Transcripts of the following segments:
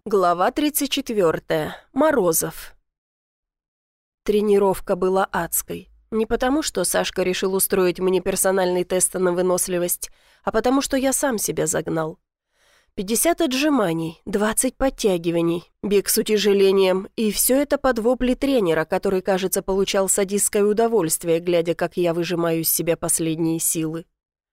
Глава 34. Морозов. Тренировка была адской. Не потому, что Сашка решил устроить мне персональный тест на выносливость, а потому, что я сам себя загнал. 50 отжиманий, 20 подтягиваний, бег с утяжелением, и все это под вопли тренера, который, кажется, получал садистское удовольствие, глядя, как я выжимаю из себя последние силы.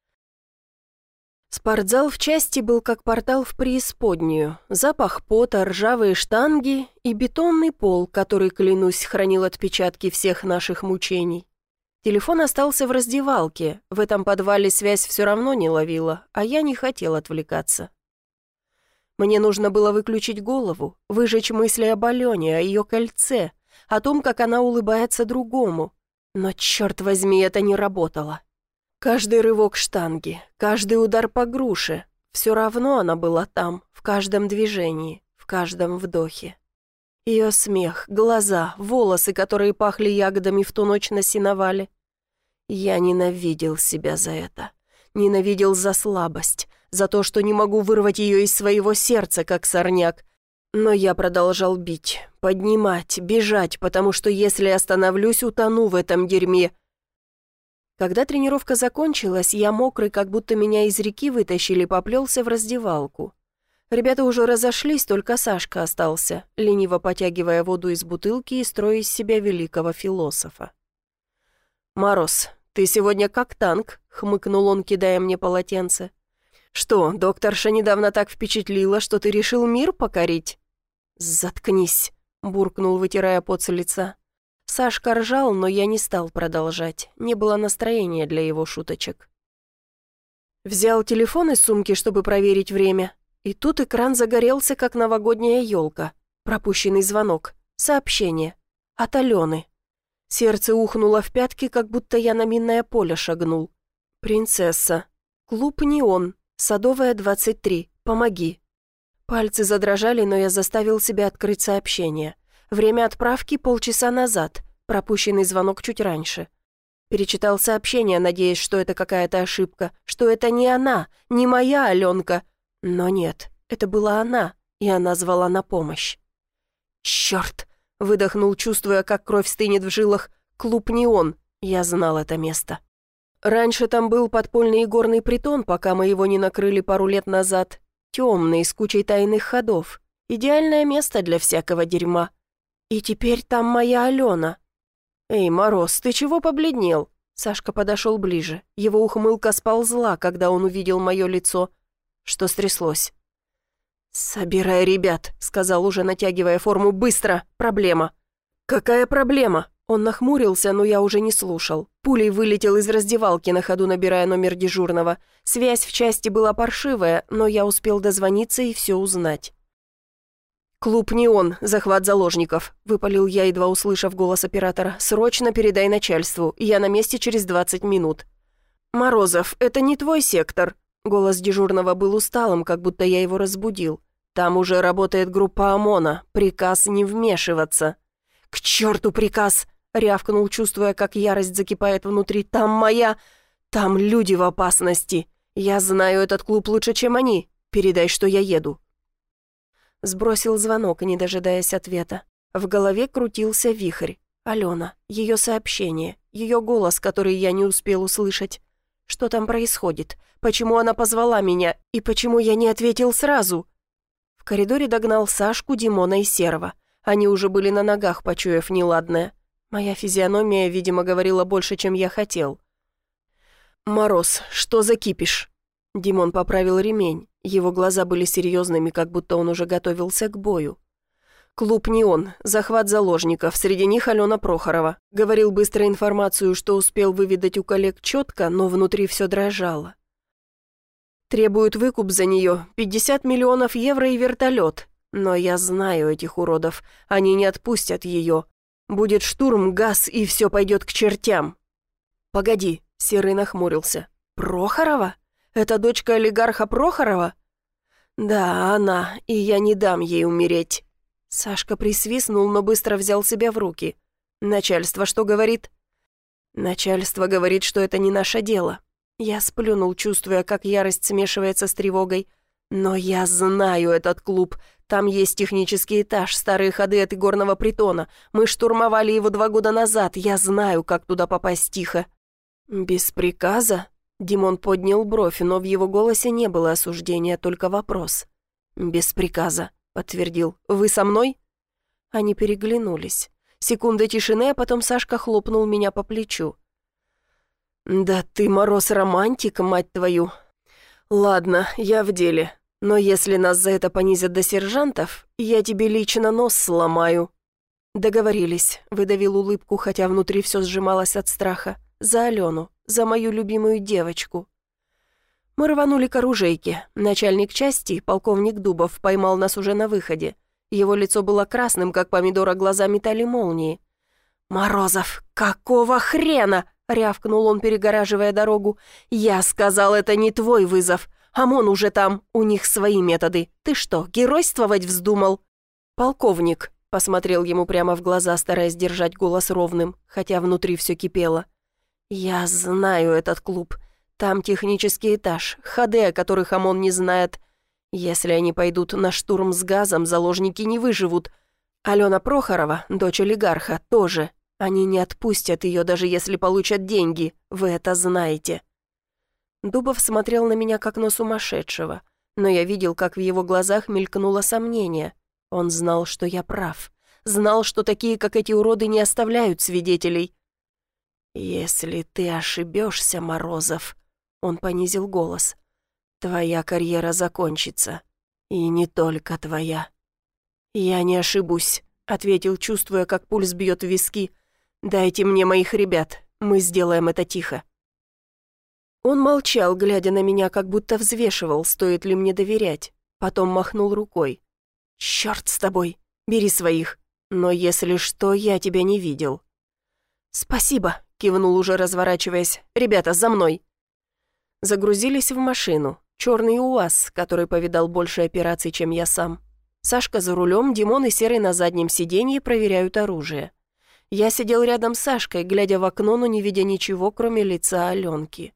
Спортзал в части был как портал в преисподнюю. Запах пота, ржавые штанги и бетонный пол, который, клянусь, хранил отпечатки всех наших мучений. Телефон остался в раздевалке. В этом подвале связь все равно не ловила, а я не хотел отвлекаться. Мне нужно было выключить голову, выжечь мысли об Алене, о ее кольце, о том, как она улыбается другому. Но, черт возьми, это не работало. Каждый рывок штанги, каждый удар по груше, все равно она была там, в каждом движении, в каждом вдохе. Ее смех, глаза, волосы, которые пахли ягодами в ту ночь на сеновале. Я ненавидел себя за это. Ненавидел за слабость, за то, что не могу вырвать ее из своего сердца, как сорняк. Но я продолжал бить, поднимать, бежать, потому что если остановлюсь, утону в этом дерьме. Когда тренировка закончилась, я мокрый, как будто меня из реки вытащили, поплелся в раздевалку. Ребята уже разошлись, только Сашка остался, лениво потягивая воду из бутылки и строя из себя великого философа. «Мороз, ты сегодня как танк», — хмыкнул он, кидая мне полотенце. «Что, докторша недавно так впечатлила, что ты решил мир покорить?» «Заткнись», — буркнул, вытирая пот с лица. Сашка ржал, но я не стал продолжать. Не было настроения для его шуточек. Взял телефон из сумки, чтобы проверить время. И тут экран загорелся, как новогодняя елка. Пропущенный звонок. Сообщение. От Алены. Сердце ухнуло в пятки, как будто я на минное поле шагнул. «Принцесса. Клуб «Неон». Садовая, 23. Помоги». Пальцы задрожали, но я заставил себя открыть сообщение. Время отправки полчаса назад, пропущенный звонок чуть раньше. Перечитал сообщение, надеясь, что это какая-то ошибка, что это не она, не моя Аленка. Но нет, это была она, и она звала на помощь. «Черт!» — выдохнул, чувствуя, как кровь стынет в жилах. «Клуб «Неон». Я знал это место. Раньше там был подпольный игорный притон, пока мы его не накрыли пару лет назад. Темный, с кучей тайных ходов. Идеальное место для всякого дерьма. И теперь там моя Алена. «Эй, Мороз, ты чего побледнел?» Сашка подошел ближе. Его ухмылка сползла, когда он увидел мое лицо. Что стряслось? «Собирай ребят», — сказал, уже натягивая форму. «Быстро! Проблема!» «Какая проблема?» Он нахмурился, но я уже не слушал. Пулей вылетел из раздевалки, на ходу набирая номер дежурного. Связь в части была паршивая, но я успел дозвониться и все узнать. «Клуб «Неон», захват заложников», — выпалил я, едва услышав голос оператора. «Срочно передай начальству, я на месте через 20 минут». «Морозов, это не твой сектор». Голос дежурного был усталым, как будто я его разбудил. «Там уже работает группа ОМОНа, приказ не вмешиваться». «К черту приказ!» — рявкнул, чувствуя, как ярость закипает внутри. «Там моя... Там люди в опасности. Я знаю этот клуб лучше, чем они. Передай, что я еду». Сбросил звонок, не дожидаясь ответа. В голове крутился вихрь. Алена, ее сообщение, ее голос, который я не успел услышать. Что там происходит? Почему она позвала меня? И почему я не ответил сразу? В коридоре догнал Сашку, Димона и Серого. Они уже были на ногах, почуяв неладное. Моя физиономия, видимо, говорила больше, чем я хотел. «Мороз, что за кипиш?» Димон поправил ремень. Его глаза были серьезными, как будто он уже готовился к бою. «Клуб «Неон», захват заложников, среди них Алена Прохорова». Говорил быстро информацию, что успел выведать у коллег четко, но внутри все дрожало. «Требуют выкуп за нее, 50 миллионов евро и вертолет. Но я знаю этих уродов, они не отпустят ее. Будет штурм, газ, и все пойдет к чертям». «Погоди», — Серый нахмурился. «Прохорова? Это дочка олигарха Прохорова?» «Да, она, и я не дам ей умереть». Сашка присвистнул, но быстро взял себя в руки. «Начальство что говорит?» «Начальство говорит, что это не наше дело». Я сплюнул, чувствуя, как ярость смешивается с тревогой. «Но я знаю этот клуб. Там есть технический этаж, старые ходы от игорного притона. Мы штурмовали его 2 года назад. Я знаю, как туда попасть тихо». «Без приказа?» Димон поднял бровь, но в его голосе не было осуждения, только вопрос. «Без приказа», — подтвердил. «Вы со мной?» Они переглянулись. Секунда тишины, а потом Сашка хлопнул меня по плечу. «Да ты, Мороз, романтик, мать твою. Ладно, я в деле. Но если нас за это понизят до сержантов, я тебе лично нос сломаю». «Договорились», — выдавил улыбку, хотя внутри все сжималось от страха. «За Алену, за мою любимую девочку». Мы рванули к оружейке. Начальник части, полковник Дубов, поймал нас уже на выходе. Его лицо было красным, как помидор, а глаза метали молнии. «Морозов, какого хрена?» — рявкнул он, перегораживая дорогу. «Я сказал, это не твой вызов. ОМОН уже там, у них свои методы. Ты что, геройствовать вздумал?» «Полковник», — посмотрел ему прямо в глаза, стараясь держать голос ровным, хотя внутри все кипело. «Я знаю этот клуб. Там технический этаж, ходы, о которых ОМОН не знает. Если они пойдут на штурм с газом, заложники не выживут. Алена Прохорова, дочь олигарха, тоже. Они не отпустят ее, даже если получат деньги. Вы это знаете». Дубов смотрел на меня, как на сумасшедшего. Но я видел, как в его глазах мелькнуло сомнение. Он знал, что я прав. Знал, что такие, как эти уроды, не оставляют свидетелей. «Если ты ошибешься, Морозов», — он понизил голос, — «твоя карьера закончится. И не только твоя». «Я не ошибусь», — ответил, чувствуя, как пульс бьет в виски. «Дайте мне моих ребят, мы сделаем это тихо». Он молчал, глядя на меня, как будто взвешивал, стоит ли мне доверять. Потом махнул рукой. «Черт с тобой, бери своих. Но если что, я тебя не видел». «Спасибо», — кивнул уже, разворачиваясь. «Ребята, за мной». Загрузились в машину. Черный УАЗ, который повидал больше операций, чем я сам. Сашка за рулем, Димон и Серый на заднем сиденье проверяют оружие. Я сидел рядом с Сашкой, глядя в окно, но не видя ничего, кроме лица Аленки.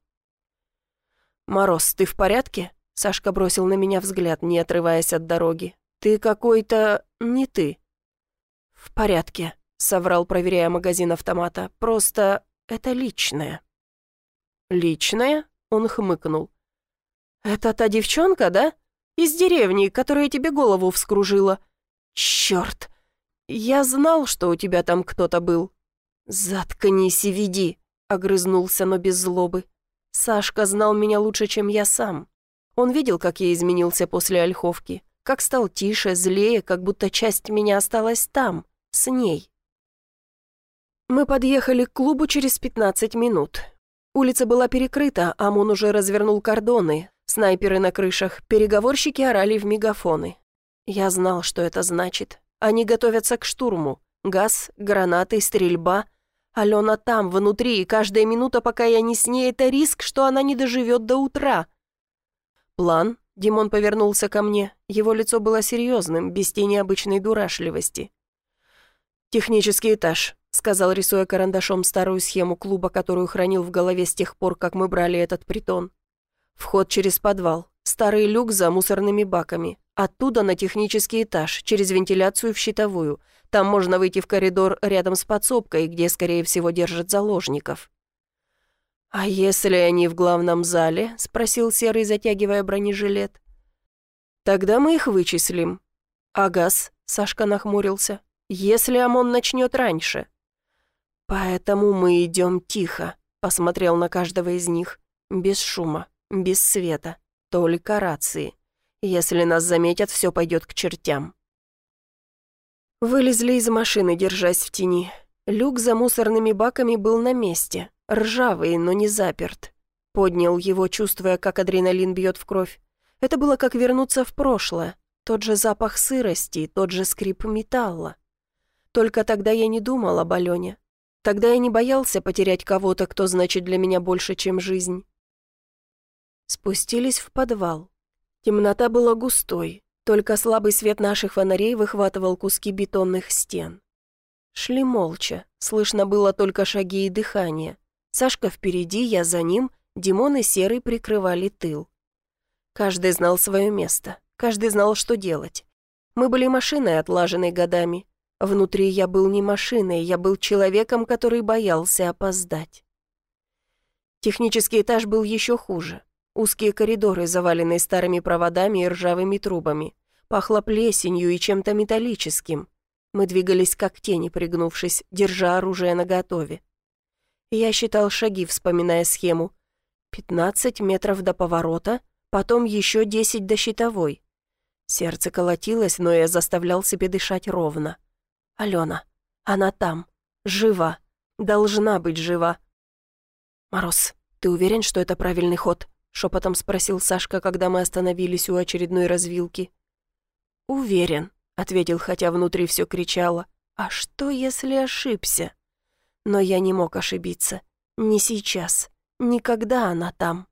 «Мороз, ты в порядке?» Сашка бросил на меня взгляд, не отрываясь от дороги. «Ты какой-то... не ты». «В порядке», — соврал, проверяя магазин автомата. «Просто это личное». «Личное?» — он хмыкнул. «Это та девчонка, да? Из деревни, которая тебе голову вскружила. Черт! Я знал, что у тебя там кто-то был». «Заткнись и веди», — огрызнулся, но без злобы. Сашка знал меня лучше, чем я сам. Он видел, как я изменился после ольховки, как стал тише, злее, как будто часть меня осталась там, с ней. Мы подъехали к клубу через 15 минут. Улица была перекрыта, ОМОН уже развернул кордоны, снайперы на крышах, переговорщики орали в мегафоны. Я знал, что это значит. Они готовятся к штурму. Газ, гранаты, стрельба. Алена там, внутри, и каждая минута, пока я не с ней, это риск, что она не доживет до утра. «План?» — Димон повернулся ко мне. Его лицо было серьезным, без тени обычной дурашливости. «Технический этаж», — сказал, рисуя карандашом старую схему клуба, которую хранил в голове с тех пор, как мы брали этот притон. «Вход через подвал, старый люк за мусорными баками. Оттуда на технический этаж, через вентиляцию в щитовую. Там можно выйти в коридор рядом с подсобкой, где, скорее всего, держат заложников». «А если они в главном зале?» — спросил Серый, затягивая бронежилет. «Тогда мы их вычислим». «А газ?» — Сашка нахмурился. «Если ОМОН начнет раньше». «Поэтому мы идем тихо», — посмотрел на каждого из них. «Без шума, без света, только рации. Если нас заметят, все пойдет к чертям». Вылезли из машины, держась в тени. Люк за мусорными баками был на месте, ржавый, но не заперт. Поднял его, чувствуя, как адреналин бьет в кровь. Это было как вернуться в прошлое. Тот же запах сырости, тот же скрип металла. Только тогда я не думал об Алене. Тогда я не боялся потерять кого-то, кто значит для меня больше, чем жизнь. Спустились в подвал. Темнота была густой. Только слабый свет наших фонарей выхватывал куски бетонных стен. Шли молча, слышно было только шаги и дыхание. Сашка впереди, я за ним, Димон и Серый прикрывали тыл. Каждый знал свое место, каждый знал, что делать. Мы были машиной, отлаженной годами. Внутри я был не машиной, я был человеком, который боялся опоздать. Технический этаж был еще хуже. Узкие коридоры, заваленные старыми проводами и ржавыми трубами. Пахло плесенью и чем-то металлическим. Мы двигались как тени, пригнувшись, держа оружие наготове. Я считал шаги, вспоминая схему. 15 метров до поворота, потом еще 10 до щитовой. Сердце колотилось, но я заставлял себе дышать ровно. Алена, она там, жива, должна быть жива. «Мороз, ты уверен, что это правильный ход?» — шепотом спросил Сашка, когда мы остановились у очередной развилки. «Уверен», — ответил, хотя внутри все кричало. «А что, если ошибся?» Но я не мог ошибиться. Не сейчас. Никогда она там.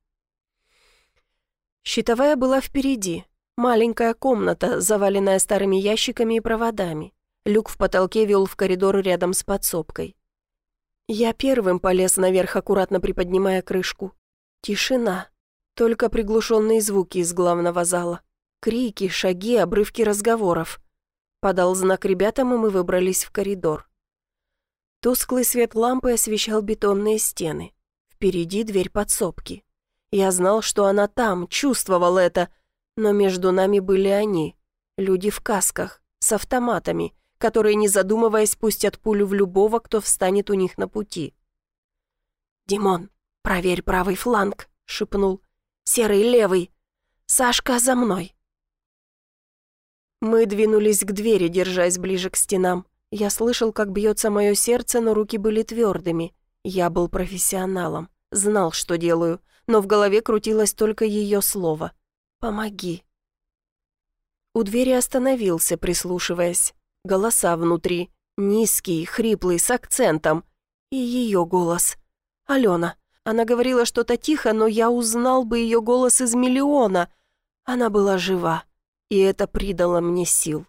Щитовая была впереди. Маленькая комната, заваленная старыми ящиками и проводами. Люк в потолке вел в коридор рядом с подсобкой. Я первым полез наверх, аккуратно приподнимая крышку. Тишина. Только приглушенные звуки из главного зала. Крики, шаги, обрывки разговоров. Подал знак ребятам, и мы выбрались в коридор. Тусклый свет лампы освещал бетонные стены. Впереди дверь подсобки. Я знал, что она там, чувствовал это, но между нами были они, люди в касках, с автоматами, которые, не задумываясь, пустят пулю в любого, кто встанет у них на пути. «Димон, проверь правый фланг», — шепнул. «Серый левый. Сашка, за мной». Мы двинулись к двери, держась ближе к стенам. Я слышал, как бьется мое сердце, но руки были твердыми. Я был профессионалом, знал, что делаю, но в голове крутилось только ее слово. «Помоги». У двери остановился, прислушиваясь. Голоса внутри, низкий, хриплый, с акцентом. И ее голос. Алена. Она говорила что-то тихо, но я узнал бы ее голос из миллиона. Она была жива, и это придало мне сил.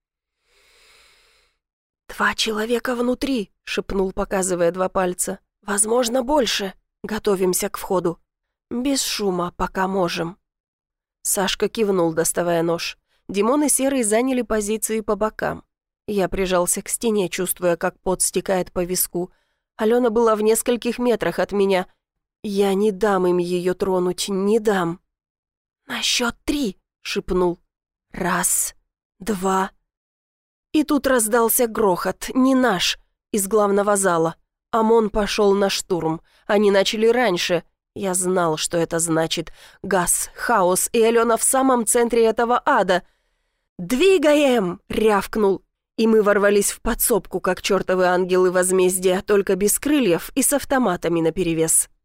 «2 человека внутри», — шепнул, показывая 2 пальца. «Возможно, больше. Готовимся к входу. Без шума, пока можем». Сашка кивнул, доставая нож. Димон и Серый заняли позиции по бокам. Я прижался к стене, чувствуя, как пот стекает по виску. Алена была в нескольких метрах от меня. Я не дам им ее тронуть, не дам. «На счет 3», — шепнул. 1, 2. И тут раздался грохот, не наш, из главного зала. ОМОН пошел на штурм. Они начали раньше. Я знал, что это значит. Газ, хаос, и Алена в самом центре этого ада. «Двигаем!» — рявкнул. И мы ворвались в подсобку, как чертовы ангелы возмездия, только без крыльев и с автоматами наперевес.